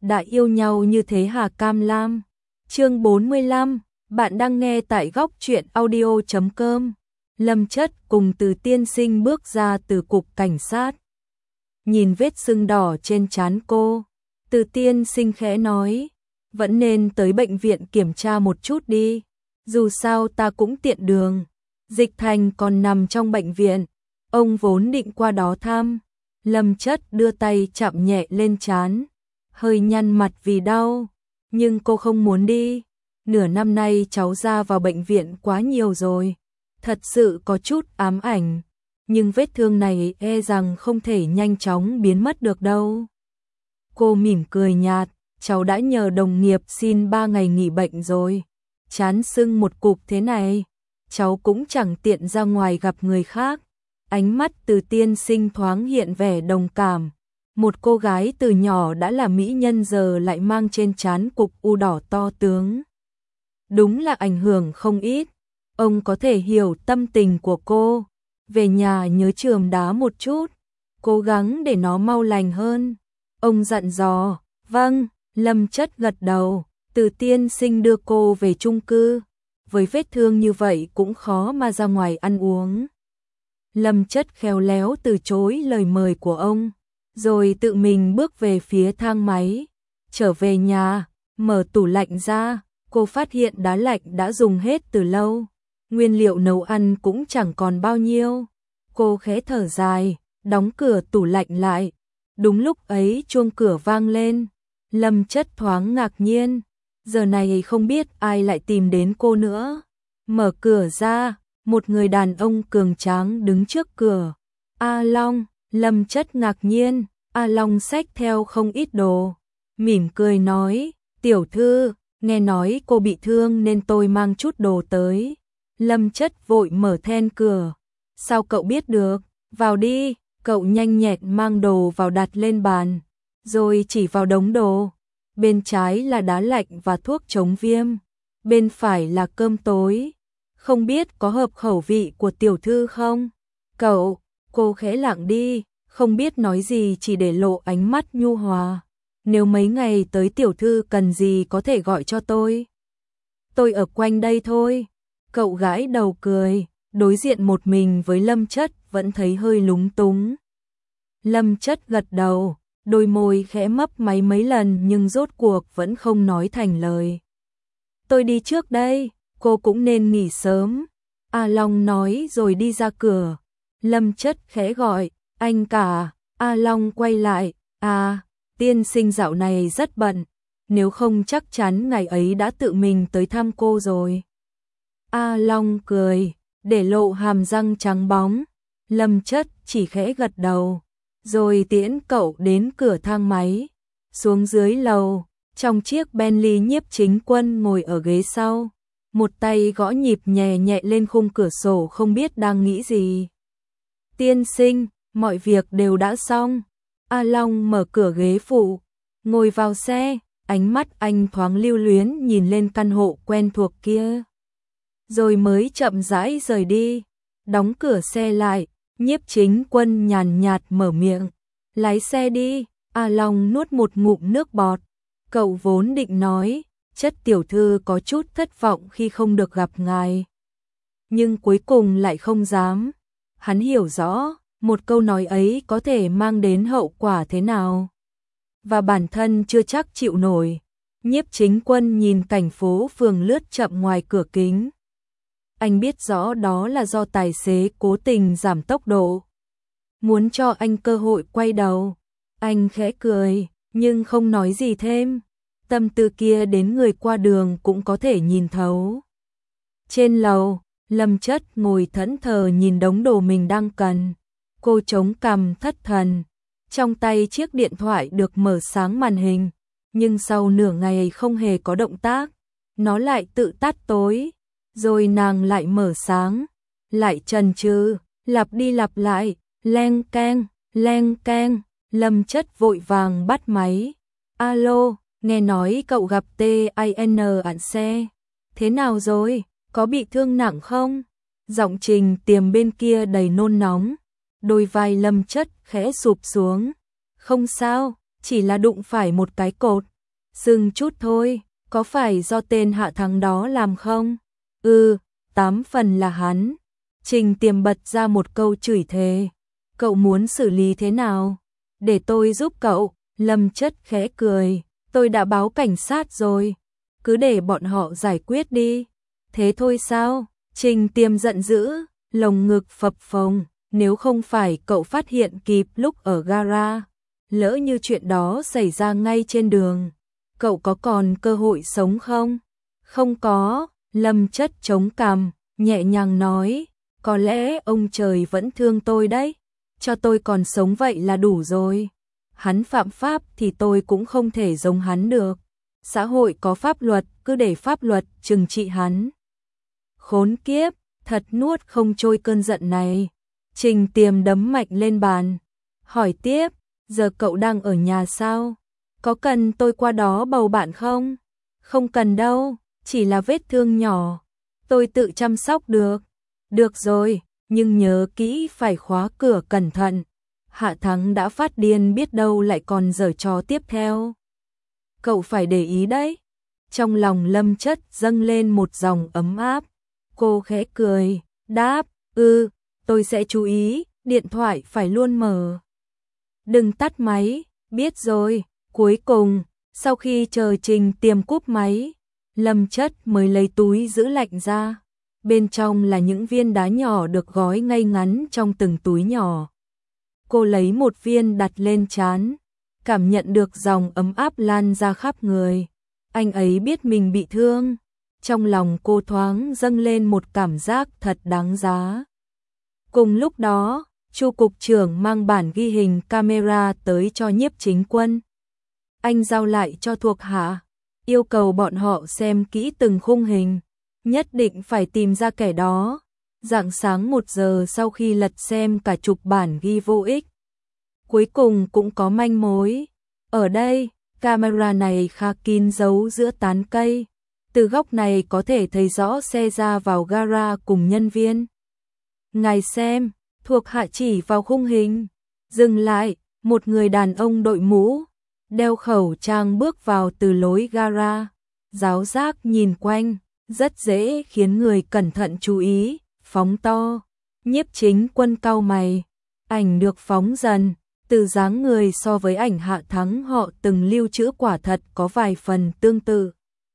đã yêu nhau như thế hả Cam Lam? Chương 45, bạn đang nghe tại góc truyện audio.com. Lâm Chất cùng Từ tiên sinh bước ra từ cục cảnh sát. Nhìn vết sưng đỏ trên trán cô, Từ tiên sinh khẽ nói, vẫn nên tới bệnh viện kiểm tra một chút đi, dù sao ta cũng tiện đường. Dịch Thành còn nằm trong bệnh viện, ông vốn định qua đó thăm. Lâm Chất đưa tay chạm nhẹ lên trán, hơi nhăn mặt vì đau, nhưng cô không muốn đi. Nửa năm nay cháu ra vào bệnh viện quá nhiều rồi, thật sự có chút ám ảnh, nhưng vết thương này e rằng không thể nhanh chóng biến mất được đâu. Cô mỉm cười nhạt, cháu đã nhờ đồng nghiệp xin 3 ngày nghỉ bệnh rồi, trán sưng một cục thế này, cháu cũng chẳng tiện ra ngoài gặp người khác. Ánh mắt Từ tiên sinh thoáng hiện vẻ đồng cảm. Một cô gái từ nhỏ đã là mỹ nhân giờ lại mang trên trán cục u đỏ to tướng. Đúng là ảnh hưởng không ít. Ông có thể hiểu tâm tình của cô. Về nhà nhớ chườm đá một chút, cố gắng để nó mau lành hơn. Ông dặn dò. Vâng, Lâm Chất gật đầu. Từ tiên sinh đưa cô về chung cư. Với vết thương như vậy cũng khó mà ra ngoài ăn uống. Lâm Chất khéo léo từ chối lời mời của ông, rồi tự mình bước về phía thang máy. Trở về nhà, mở tủ lạnh ra, cô phát hiện đá lạnh đã dùng hết từ lâu. Nguyên liệu nấu ăn cũng chẳng còn bao nhiêu. Cô khẽ thở dài, đóng cửa tủ lạnh lại. Đúng lúc ấy chuông cửa vang lên. Lâm Chất thoáng ngạc nhiên. Giờ này không biết ai lại tìm đến cô nữa. Mở cửa ra, một người đàn ông cường tráng đứng trước cửa. A Long, Lâm Chất ngạc nhiên. A Long xách theo không ít đồ, mỉm cười nói, tiểu thư, nghe nói cô bị thương nên tôi mang chút đồ tới. Lâm Chất vội mở then cửa. Sao cậu biết được? Vào đi. Cậu nhanh nhẹn mang đồ vào đặt lên bàn, rồi chỉ vào đống đồ. Bên trái là đá lạnh và thuốc chống viêm, bên phải là cơm tối. Không biết có hợp khẩu vị của tiểu thư không? Cô khẽ lặng đi, không biết nói gì, chỉ để lộ ánh mắt nhu hòa. Nếu mấy ngày tới tiểu thư cần gì có thể gọi cho tôi. Tôi ở quanh đây thôi. Cậu gãi đầu cười, đối diện một mình với Lâm Chất vẫn thấy hơi lúng túng. Lâm Chất gật đầu, đôi môi khẽ mấp máy mấy lần nhưng rốt cuộc vẫn không nói thành lời. Tôi đi trước đây, cô cũng nên nghỉ sớm. A Long nói rồi đi ra cửa. Lâm Chất khẽ gọi, anh cả. A Long quay lại, tiên sinh dạo này rất bận, nếu không chắc chắn ngày ấy đã tự mình tới thăm cô rồi. A Long cười, để lộ hàm răng trắng bóng. Lâm Chất chỉ khẽ gật đầu, rồi tiễn cậu đến cửa thang máy. Xuống dưới lầu, trong chiếc Bentley Nhiếp Chính Quân ngồi ở ghế sau, một tay gõ nhịp nhẹ nhẹ lên khung cửa sổ, không biết đang nghĩ gì. Tiên sinh, mọi việc đều đã xong. A Long mở cửa ghế phụ, ngồi vào xe, ánh mắt anh thoáng lưu luyến nhìn lên căn hộ quen thuộc kia. Rồi mới chậm rãi rời đi, đóng cửa xe lại. Nhiếp Chính Quân nhàn nhạt mở miệng, lái xe đi. A Long nuốt một ngụm nước bọt. Cậu vốn định nói, Chất tiểu thư có chút thất vọng khi không được gặp ngài, nhưng cuối cùng lại không dám. Hắn hiểu rõ, một câu nói ấy có thể mang đến hậu quả thế nào, và bản thân chưa chắc chịu nổi. Nhiếp Chính Quân nhìn cảnh phố phường lướt chậm ngoài cửa kính. Anh biết rõ đó là do tài xế cố tình giảm tốc độ, muốn cho anh cơ hội quay đầu. Anh khẽ cười, nhưng không nói gì thêm. Tâm tư kia đến người qua đường cũng có thể nhìn thấu. Trên lầu, Lâm Chất ngồi thẫn thờ nhìn đống đồ mình đang cần. Cô chống cằm thất thần. Trong tay chiếc điện thoại được mở sáng màn hình, nhưng sau nửa ngày không hề có động tác, nó lại tự tắt tối. Rồi nàng lại mở sáng, lại chần chừ, lặp đi lặp lại, leng keng, leng keng. Lâm Chất vội vàng bắt máy. Alo, nghe nói cậu gặp TIN ạn xe. Thế nào rồi, có bị thương nặng không? Giọng Trình Tiềm bên kia đầy nôn nóng. Đôi vai Lâm Chất khẽ sụp xuống. Không sao, chỉ là đụng phải một cái cột. Dừng chút thôi, có phải do tên Hạ Thắng đó làm không? 8 phần là hắn. Trình Tiềm bật ra một câu chửi thề. Cậu muốn xử lý thế nào? Để tôi giúp cậu. Lâm Chất khẽ cười. Tôi đã báo cảnh sát rồi. Cứ để bọn họ giải quyết đi. Thế thôi sao? Trình Tiềm giận dữ, lồng ngực phập phồng. Nếu không phải cậu phát hiện kịp lúc ở gara, lỡ như chuyện đó xảy ra ngay trên đường, cậu có còn cơ hội sống không? Không có. Lâm Chất chống cằm, nhẹ nhàng nói, có lẽ ông trời vẫn thương tôi đấy, cho tôi còn sống vậy là đủ rồi. Hắn phạm pháp thì tôi cũng không thể giống hắn được. Xã hội có pháp luật, cứ để pháp luật trừng trị hắn. Khốn kiếp, thật nuốt không trôi cơn giận này. Trình Tiềm đấm mạnh lên bàn, hỏi tiếp, giờ cậu đang ở nhà sao? Có cần tôi qua đó bầu bạn không? Không cần đâu, chỉ là vết thương nhỏ, tôi tự chăm sóc được. Được rồi, nhưng nhớ kỹ phải khóa cửa cẩn thận. Hạ Thắng đã phát điên biết đâu lại còn giở trò tiếp theo. Cậu phải để ý đấy. Trong lòng Lâm Chất dâng lên một dòng ấm áp. Cô khẽ cười, đáp, tôi sẽ chú ý, điện thoại phải luôn mở. Đừng tắt máy, biết rồi. Cuối cùng, sau khi chờ Trình Tiềm cúp máy, Lâm Chất mới lấy túi giữ lạnh ra. Bên trong là những viên đá nhỏ được gói ngay ngắn trong từng túi nhỏ. Cô lấy một viên đặt lên trán, cảm nhận được dòng ấm áp lan ra khắp người. Anh ấy biết mình bị thương. Trong lòng cô thoáng dâng lên một cảm giác thật đáng giá. Cùng lúc đó, Chu cục trưởng mang bản ghi hình camera tới cho Nhiếp Chính Quân. Anh giao lại cho thuộc hạ, yêu cầu bọn họ xem kỹ từng khung hình, nhất định phải tìm ra kẻ đó. Rạng sáng 1 giờ sau khi lật xem cả chục bản ghi vô ích, cuối cùng cũng có manh mối. Ở đây, camera này khá kín giấu giữa tán cây. Từ góc này có thể thấy rõ xe ra vào gara cùng nhân viên. Ngài xem, thuộc hạ chỉ vào khung hình. Dừng lại, một người đàn ông đội mũ, đeo khẩu trang bước vào từ lối gara. Giáo giác nhìn quanh, rất dễ khiến người cẩn thận chú ý, phóng to. Nhiếp Chính Quân cau mày, ảnh được phóng dần, từ dáng người so với ảnh Hạ Thắng họ từng lưu trữ quả thật có vài phần tương tự.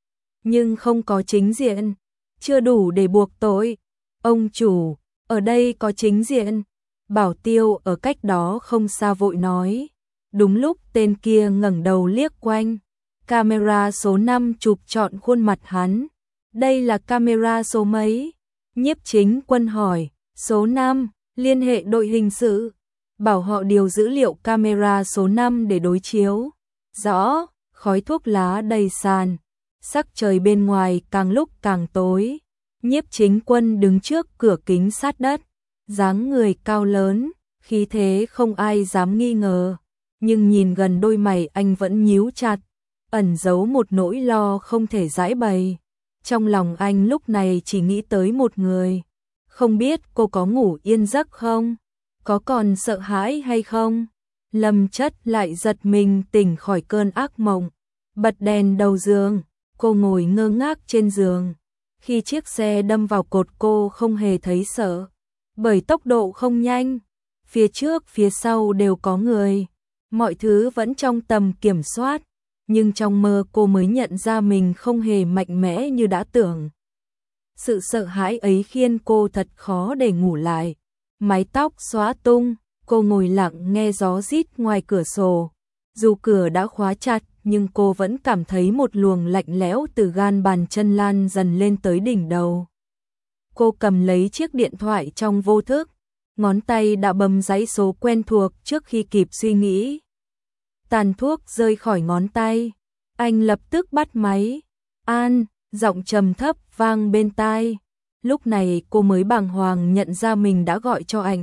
Nhưng không có chính diện, chưa đủ để buộc tội. Ông chủ, ở đây có chính diện. Bảo Tiêu ở cách đó không xa vội nói. Đúng lúc tên kia ngẩng đầu liếc quanh, camera số 5 chụp trọn khuôn mặt hắn. Đây là camera số mấy? Nhiếp Chính Quân hỏi. Số 5, liên hệ đội hình sự, bảo họ điều dữ liệu camera số 5 để đối chiếu. Rõ. Khói thuốc lá đầy sàn, sắc trời bên ngoài càng lúc càng tối. Nhiếp Chính Quân đứng trước cửa kính sát đất, dáng người cao lớn, khí thế không ai dám nghi ngờ, nhưng nhìn gần đôi mày anh vẫn nhíu chặt, ẩn giấu một nỗi lo không thể giãi bày. Trong lòng anh lúc này chỉ nghĩ tới một người, không biết cô có ngủ yên giấc không, có còn sợ hãi hay không. Lâm Chất lại giật mình tỉnh khỏi cơn ác mộng, bật đèn đầu giường, cô ngồi ngơ ngác trên giường. Khi chiếc xe đâm vào cột cô không hề thấy sợ, bởi tốc độ không nhanh, phía trước phía sau đều có người, mọi thứ vẫn trong tầm kiểm soát, nhưng trong mơ cô mới nhận ra mình không hề mạnh mẽ như đã tưởng. Sự sợ hãi ấy khiến cô thật khó để ngủ lại. Mái tóc xõa tung, cô ngồi lặng nghe gió rít ngoài cửa sổ. Dù cửa đã khóa chặt, nhưng cô vẫn cảm thấy một luồng lạnh lẽo từ gan bàn chân lan dần lên tới đỉnh đầu. Cô cầm lấy chiếc điện thoại trong vô thức, ngón tay đã bấm dãy số quen thuộc trước khi kịp suy nghĩ. Tàn thuốc rơi khỏi ngón tay, anh lập tức bắt máy. An, giọng trầm thấp vang bên tai. Lúc này cô mới bàng hoàng nhận ra mình đã gọi cho anh.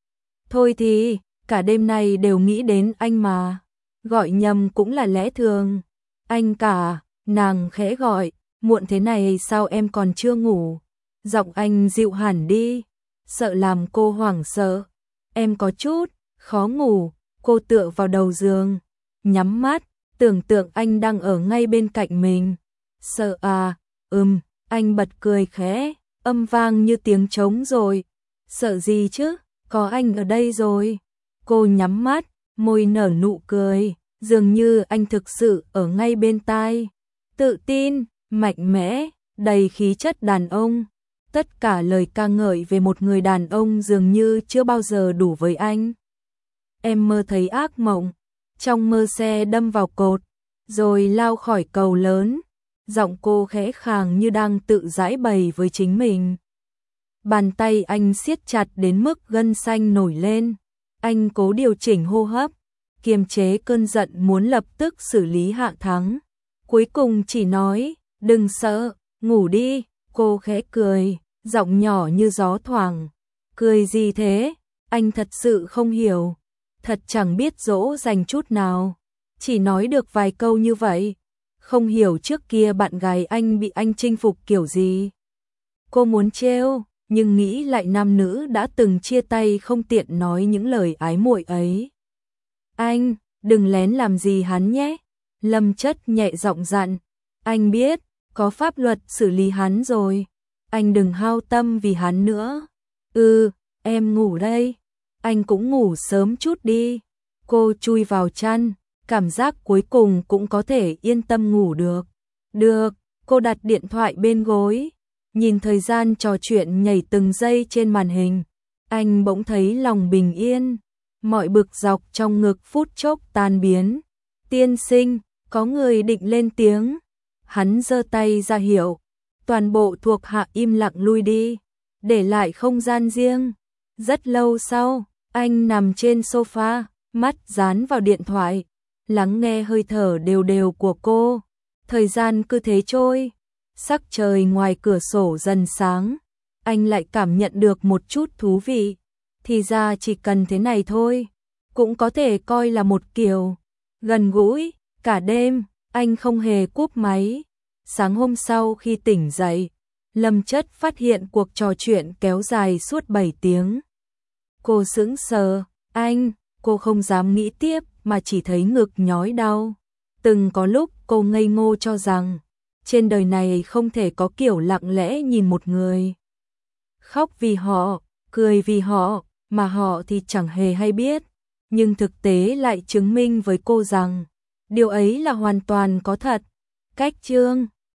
Thôi thì, cả đêm nay đều nghĩ đến anh mà. Gọi nhầm cũng là lẽ thường. Anh cả, nàng khẽ gọi, muộn thế này sao em còn chưa ngủ? Giọng anh dịu hẳn đi, sợ làm cô hoảng sợ. Em có chút khó ngủ, cô tựa vào đầu giường, nhắm mắt, tưởng tượng anh đang ở ngay bên cạnh mình. Sợ à, anh bật cười khẽ, âm vang như tiếng trống rồi. Sợ gì chứ, có anh ở đây rồi. Cô nhắm mắt, môi nở nụ cười, dường như anh thực sự ở ngay bên tai. Tự tin, mạnh mẽ, đầy khí chất đàn ông. Tất cả lời ca ngợi về một người đàn ông dường như chưa bao giờ đủ với anh. Em mơ thấy ác mộng, trong mơ xe đâm vào cột, rồi lao khỏi cầu lớn. Giọng cô khẽ khàng như đang tự giãi bày với chính mình. Bàn tay anh siết chặt đến mức gân xanh nổi lên. Anh cố điều chỉnh hô hấp, kiềm chế cơn giận muốn lập tức xử lý Hạ Thắng. Cuối cùng chỉ nói, đừng sợ, ngủ đi. Cô khẽ cười, giọng nhỏ như gió thoảng. Cười gì thế? Anh thật sự không hiểu. Thật chẳng biết dỗ dành chút nào. Chỉ nói được vài câu như vậy. Không hiểu trước kia bạn gái anh bị anh chinh phục kiểu gì. Cô muốn trêu, nhưng nghĩ lại nam nữ đã từng chia tay không tiện nói những lời ái muội ấy. Anh, đừng lén làm gì hắn nhé. Lâm Chất nhẹ giọng dặn. Anh biết, có pháp luật xử lý hắn rồi. Anh đừng hao tâm vì hắn nữa. Em ngủ đây. Anh cũng ngủ sớm chút đi. Cô chui vào chăn, cảm giác cuối cùng cũng có thể yên tâm ngủ được. Được, cô đặt điện thoại bên gối, nhìn thời gian trò chuyện nhảy từng giây trên màn hình. Anh bỗng thấy lòng bình yên, mọi bực dọc trong ngực phút chốc tan biến. Tiên sinh, có người định lên tiếng. Hắn giơ tay ra hiệu, toàn bộ thuộc hạ im lặng lui đi, để lại không gian riêng. Rất lâu sau, anh nằm trên sofa, mắt dán vào điện thoại, lắng nghe hơi thở đều đều của cô. Thời gian cứ thế trôi, sắc trời ngoài cửa sổ dần sáng, anh lại cảm nhận được một chút thú vị. Thì ra chỉ cần thế này thôi, cũng có thể coi là một kiểu gần gũi. Cả đêm, anh không hề cúp máy. Sáng hôm sau khi tỉnh dậy, Lâm Chất phát hiện cuộc trò chuyện kéo dài suốt 7 tiếng. Cô sững sờ, cô không dám nghĩ tiếp mà chỉ thấy ngực nhói đau. Từng có lúc cô ngây ngô cho rằng trên đời này không thể có kiểu lặng lẽ nhìn một người, khóc vì họ, cười vì họ, mà họ thì chẳng hề hay biết. Nhưng thực tế lại chứng minh với cô rằng điều ấy là hoàn toàn có thật. Cách chương